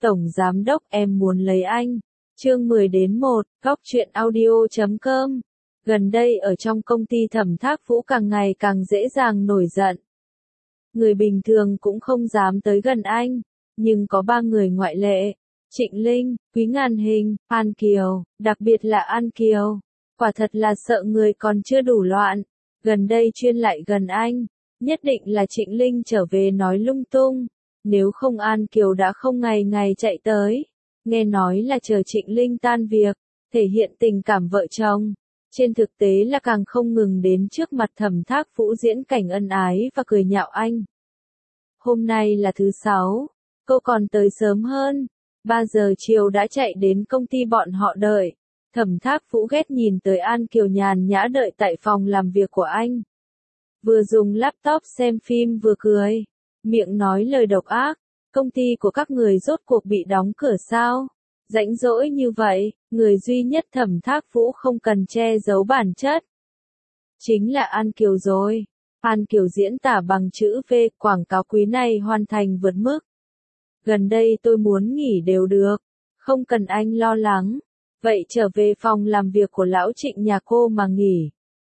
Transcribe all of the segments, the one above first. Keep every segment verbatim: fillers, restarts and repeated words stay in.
Tổng Giám đốc em muốn lấy anh. Chương mười đến một, góc truyện audio chấm com. Gần đây ở trong công ty Thẩm Thác Vũ càng ngày càng dễ dàng nổi giận. Người bình thường cũng không dám tới gần anh, nhưng có ba người ngoại lệ. Trịnh Linh, Quý Ngàn Hình, An Kiều, đặc biệt là An Kiều. Quả thật là sợ người còn chưa đủ loạn. Gần đây chuyên lại gần anh, nhất định là Trịnh Linh trở về nói lung tung. Nếu không An Kiều đã không ngày ngày chạy tới. Nghe nói là chờ Trịnh Linh tan việc, thể hiện tình cảm vợ chồng. Trên thực tế là càng không ngừng đến trước mặt Thẩm Thác Vũ diễn cảnh ân ái và cười nhạo anh. Hôm nay là thứ sáu, cô còn tới sớm hơn. ba giờ chiều đã chạy đến công ty bọn họ đợi. Thẩm Thác Vũ ghét nhìn tới An Kiều nhàn nhã đợi tại phòng làm việc của anh. Vừa dùng laptop xem phim vừa cười. Miệng nói lời độc ác. Công ty của các người rốt cuộc bị đóng cửa sao? Rãnh rỗi như vậy, người duy nhất Thẩm Thác Vũ không cần che giấu bản chất. Chính là An Kiều rồi. An Kiều diễn tả bằng chữ V, quảng cáo quý này hoàn thành vượt mức. Gần đây tôi muốn nghỉ đều được. Không cần anh lo lắng. Vậy trở về phòng làm việc của lão Trịnh nhà cô mà nghỉ.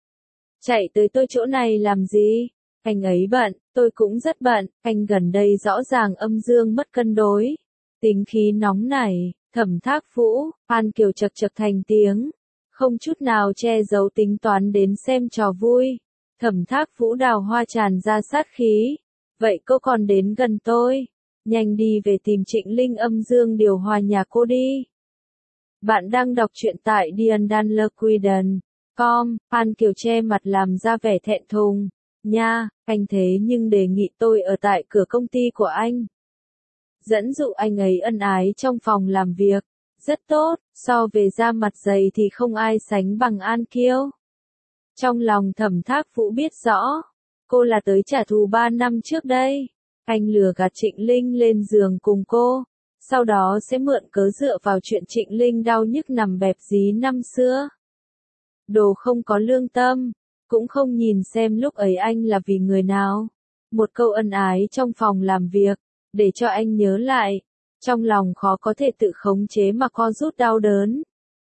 Chạy tới tôi chỗ này làm gì? Anh ấy bận, tôi cũng rất bận, anh gần đây rõ ràng âm dương mất cân đối. Tính khí nóng nảy, Thẩm Thác Vũ, An Kiều chật chật thành tiếng. Không chút nào che giấu tính toán đến xem trò vui. Thẩm Thác Vũ đào hoa tràn ra sát khí. Vậy cô còn đến gần tôi. Nhanh đi về tìm Trịnh Linh âm dương điều hòa nhà cô đi. Bạn đang đọc truyện tại diandanlequiden chấm com. An Kiều che mặt làm ra vẻ thẹn thùng. Nha, anh thế nhưng đề nghị tôi ở tại cửa công ty của anh. Dẫn dụ anh ấy ân ái trong phòng làm việc. Rất tốt, so về da mặt dày thì không ai sánh bằng An Kiều. Trong lòng Thẩm Thác Vũ biết rõ, cô là tới trả thù ba năm trước đây. Anh lừa gạt Trịnh Linh lên giường cùng cô, sau đó sẽ mượn cớ dựa vào chuyện Trịnh Linh đau nhức nằm bẹp dí năm xưa. Đồ không có lương tâm, cũng không nhìn xem lúc ấy anh là vì người nào. Một câu ân ái trong phòng làm việc, để cho anh nhớ lại, trong lòng khó có thể tự khống chế mà co rút đau đớn.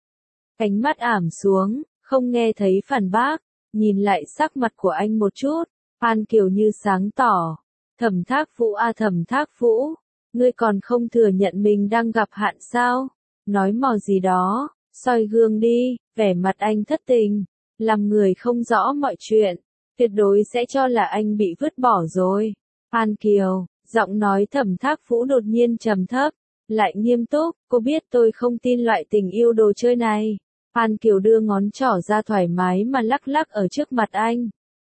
Ánh mắt ảm xuống, không nghe thấy phản bác, nhìn lại sắc mặt của anh một chút, An Kiều như sáng tỏ. Thẩm Thác Vũ a Thẩm Thác Vũ, ngươi còn không thừa nhận mình đang gặp hạn sao? Nói mò gì đó, soi gương đi, vẻ mặt anh thất tình, làm người không rõ mọi chuyện, tuyệt đối sẽ cho là anh bị vứt bỏ rồi. An Kiều, giọng nói Thẩm Thác Vũ đột nhiên trầm thấp, lại nghiêm túc, cô biết tôi không tin loại tình yêu đồ chơi này. An Kiều đưa ngón trỏ ra thoải mái mà lắc lắc ở trước mặt anh.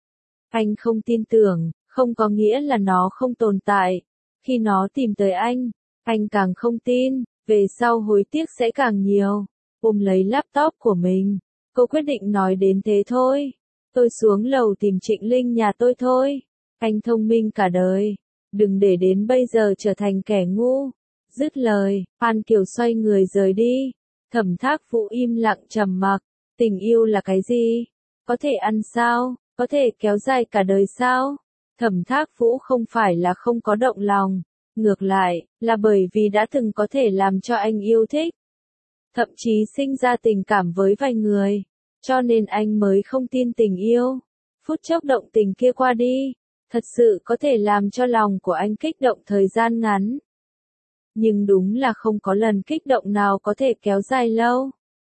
Anh không tin tưởng, không có nghĩa là nó không tồn tại. Khi nó tìm tới anh, anh càng không tin, về sau hối tiếc sẽ càng nhiều. Ôm lấy laptop của mình, cô quyết định nói đến thế thôi. Tôi xuống lầu tìm Trịnh Linh nhà tôi thôi. Anh thông minh cả đời, đừng để đến bây giờ trở thành kẻ ngu. Dứt lời, An Kiều xoay người rời đi. Thẩm Thác Vũ im lặng trầm mặc. Tình yêu là cái gì? Có thể ăn sao? Có thể kéo dài cả đời sao? Thẩm Thác Vũ không phải là không có động lòng, ngược lại, là bởi vì đã từng có thể làm cho anh yêu thích. Thậm chí sinh ra tình cảm với vài người, cho nên anh mới không tin tình yêu. Phút chốc động tình kia qua đi, thật sự có thể làm cho lòng của anh kích động thời gian ngắn. Nhưng đúng là không có lần kích động nào có thể kéo dài lâu.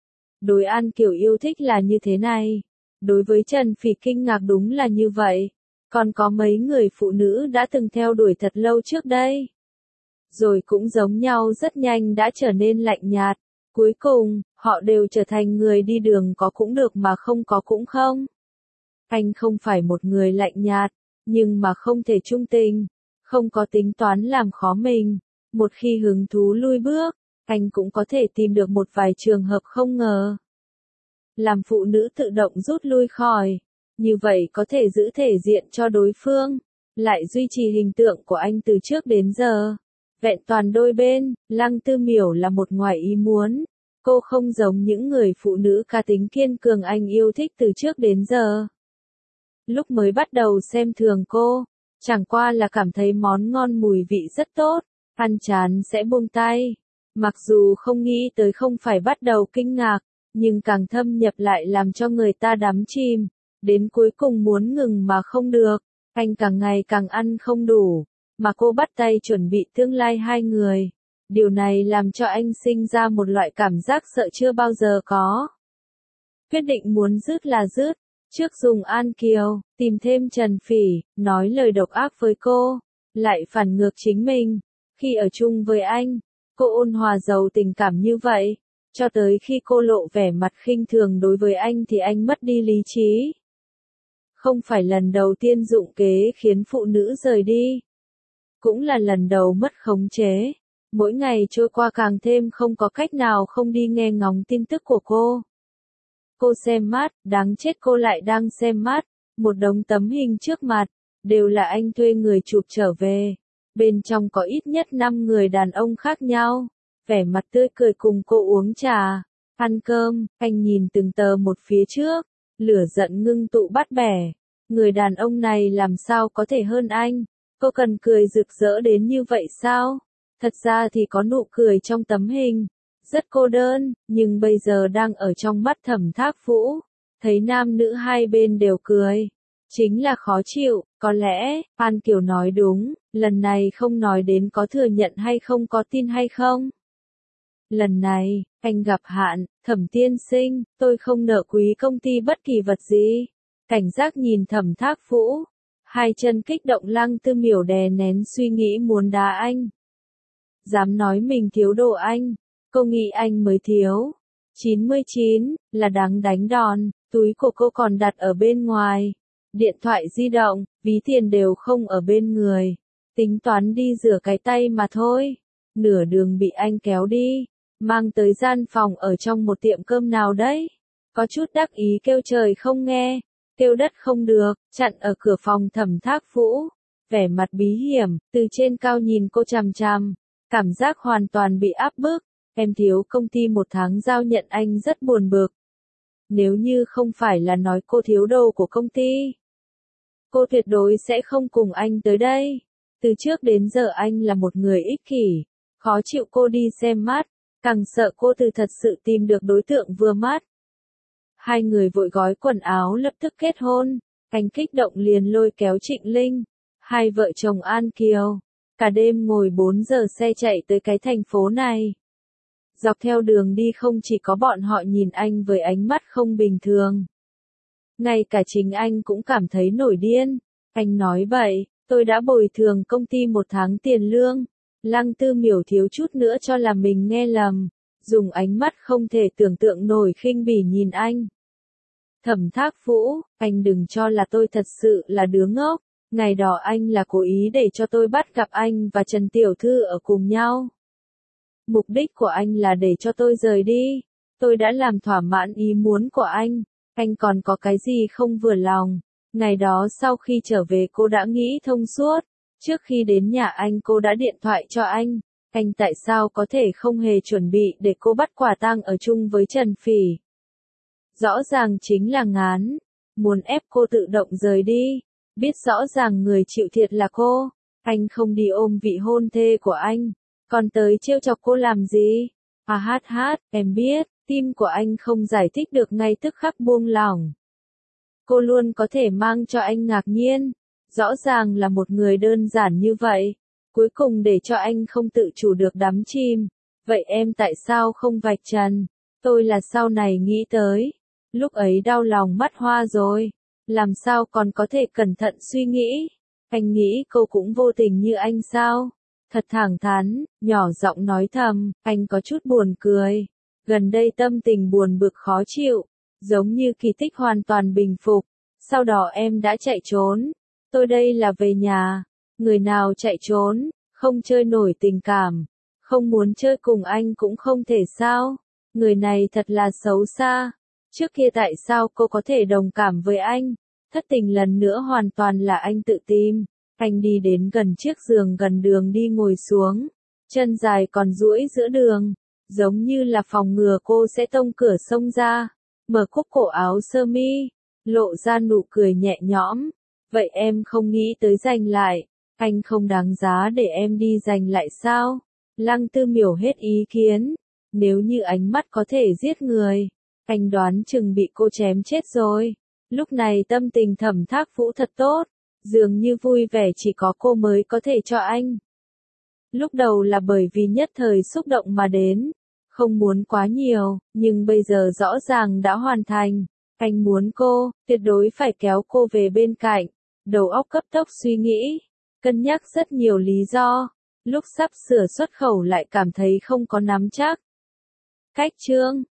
Đối An Kiều yêu thích là như thế này. Đối với Trần Phỉ kinh ngạc đúng là như vậy. Còn có mấy người phụ nữ đã từng theo đuổi thật lâu trước đây. Rồi cũng giống nhau rất nhanh đã trở nên lạnh nhạt. Cuối cùng, họ đều trở thành người đi đường có cũng được mà không có cũng không. Anh không phải một người lạnh nhạt, nhưng mà không thể trung tình, không có tính toán làm khó mình. Một khi hứng thú lui bước, anh cũng có thể tìm được một vài trường hợp không ngờ. Làm phụ nữ tự động rút lui khỏi. Như vậy có thể giữ thể diện cho đối phương, lại duy trì hình tượng của anh từ trước đến giờ. Vẹn toàn đôi bên, Lăng Tư Miểu là một ngoài ý muốn. Cô không giống những người phụ nữ cá tính kiên cường anh yêu thích từ trước đến giờ. Lúc mới bắt đầu xem thường cô, chẳng qua là cảm thấy món ngon mùi vị rất tốt. Ăn chán sẽ buông tay. Mặc dù không nghĩ tới không phải bắt đầu kinh ngạc, nhưng càng thâm nhập lại làm cho người ta đắm chìm, đến cuối cùng muốn ngừng mà không được. Anh càng ngày càng ăn không đủ, mà cô bắt tay chuẩn bị tương lai hai người. Điều này làm cho anh sinh ra một loại cảm giác sợ chưa bao giờ có. Quyết định muốn dứt là dứt, trước dùng An Kiều, tìm thêm Trần Phỉ, nói lời độc ác với cô, lại phản ngược chính mình. Khi ở chung với anh, cô ôn hòa giàu tình cảm như vậy, cho tới khi cô lộ vẻ mặt khinh thường đối với anh thì anh mất đi lý trí. Không phải lần đầu tiên dụng kế khiến phụ nữ rời đi, cũng là lần đầu mất khống chế. Mỗi ngày trôi qua càng thêm không có cách nào không đi nghe ngóng tin tức của cô. Cô xem mát, đáng chết cô lại đang xem mát, một đống tấm hình trước mặt, đều là anh thuê người chụp trở về. Bên trong có ít nhất năm người đàn ông khác nhau, vẻ mặt tươi cười cùng cô uống trà, ăn cơm. Anh nhìn từng tờ một phía trước, lửa giận ngưng tụ bắt bẻ. Người đàn ông này làm sao có thể hơn anh? Cô cần cười rực rỡ đến như vậy sao? Thật ra thì có nụ cười trong tấm hình, rất cô đơn, nhưng bây giờ đang ở trong mắt Thẩm Thác Vũ, thấy nam nữ hai bên đều cười, chính là khó chịu. Có lẽ, An Kiều nói đúng, lần này không nói đến có thừa nhận hay không có tin hay không. Lần này, anh gặp hạn, Thẩm tiên sinh, tôi không nợ quý công ty bất kỳ vật gì. Cảnh giác nhìn Thẩm Thác Vũ, hai chân kích động Lăng Tư Miểu đè nén suy nghĩ muốn đá anh. Dám nói mình thiếu đồ anh, cô nghĩ anh mới thiếu. chín mươi chín, là đáng đánh đòn, túi của cô còn đặt ở bên ngoài. Điện thoại di động, ví tiền đều không ở bên người. Tính toán đi rửa cái tay mà thôi. Nửa đường bị anh kéo đi, mang tới gian phòng ở trong một tiệm cơm nào đấy. Có chút đắc ý kêu trời không nghe, kêu đất không được, chặn ở cửa phòng Thẩm Thác Vũ. Vẻ mặt bí hiểm, từ trên cao nhìn cô chằm chằm. Cảm giác hoàn toàn bị áp bức. Em thiếu công ty một tháng giao nhận anh rất buồn bực. Nếu như không phải là nói cô thiếu đồ của công ty, cô tuyệt đối sẽ không cùng anh tới đây. Từ trước đến giờ anh là một người ích kỷ, khó chịu cô đi xem mắt, càng sợ cô từ thật sự tìm được đối tượng vừa mắt. Hai người vội gói quần áo lập tức kết hôn, anh kích động liền lôi kéo Trịnh Linh, hai vợ chồng An Kiều, cả đêm ngồi bốn giờ xe chạy tới cái thành phố này. Dọc theo đường đi không chỉ có bọn họ nhìn anh với ánh mắt không bình thường. Ngay cả chính anh cũng cảm thấy nổi điên. Anh nói vậy, tôi đã bồi thường công ty một tháng tiền lương. Lăng Tư Miểu thiếu chút nữa cho là mình nghe lầm. Dùng ánh mắt không thể tưởng tượng nổi khinh bỉ nhìn anh. Thẩm Thác Vũ, anh đừng cho là tôi thật sự là đứa ngốc. Ngày đó anh là cố ý để cho tôi bắt gặp anh và Trần Tiểu Thư ở cùng nhau. Mục đích của anh là để cho tôi rời đi. Tôi đã làm thỏa mãn ý muốn của anh. Anh còn có cái gì không vừa lòng. Ngày đó sau khi trở về cô đã nghĩ thông suốt. Trước khi đến nhà anh cô đã điện thoại cho anh. Anh tại sao có thể không hề chuẩn bị để cô bắt quả tang ở chung với Trần Phỉ. Rõ ràng chính là ngán. Muốn ép cô tự động rời đi. Biết rõ ràng người chịu thiệt là cô. Anh không đi ôm vị hôn thê của anh. Còn tới trêu chọc cô làm gì? À hát hát, em biết, tim của anh không giải thích được ngay tức khắc buông lỏng. Cô luôn có thể mang cho anh ngạc nhiên. Rõ ràng là một người đơn giản như vậy. Cuối cùng để cho anh không tự chủ được đắm chìm. Vậy em tại sao không vạch trần? Tôi là sau này nghĩ tới. Lúc ấy đau lòng mắt hoa rồi. Làm sao còn có thể cẩn thận suy nghĩ? Anh nghĩ cô cũng vô tình như anh sao? Thật thẳng thắn, nhỏ giọng nói thầm, anh có chút buồn cười. Gần đây tâm tình buồn bực khó chịu, giống như kỳ tích hoàn toàn bình phục. Sau đó em đã chạy trốn. Tôi đây là về nhà. Người nào chạy trốn, không chơi nổi tình cảm. Không muốn chơi cùng anh cũng không thể sao. Người này thật là xấu xa. Trước kia tại sao cô có thể đồng cảm với anh? Thất tình lần nữa hoàn toàn là anh tự tìm. Anh đi đến gần chiếc giường gần đường đi ngồi xuống. Chân dài còn duỗi giữa đường. Giống như là phòng ngừa cô sẽ tông cửa xông ra. Mở cúc cổ áo sơ mi. Lộ ra nụ cười nhẹ nhõm. Vậy em không nghĩ tới giành lại. Anh không đáng giá để em đi giành lại sao? Lăng Tư Miểu hết ý kiến. Nếu như ánh mắt có thể giết người, anh đoán chừng bị cô chém chết rồi. Lúc này tâm tình Thẩm Thác Vũ thật tốt, dường như vui vẻ chỉ có cô mới có thể cho anh. Lúc đầu là bởi vì nhất thời xúc động mà đến, không muốn quá nhiều, nhưng bây giờ rõ ràng đã hoàn thành. Anh muốn cô, tuyệt đối phải kéo cô về bên cạnh. Đầu óc cấp tốc suy nghĩ, cân nhắc rất nhiều lý do. Lúc sắp sửa xuất khẩu lại cảm thấy không có nắm chắc. Cách chương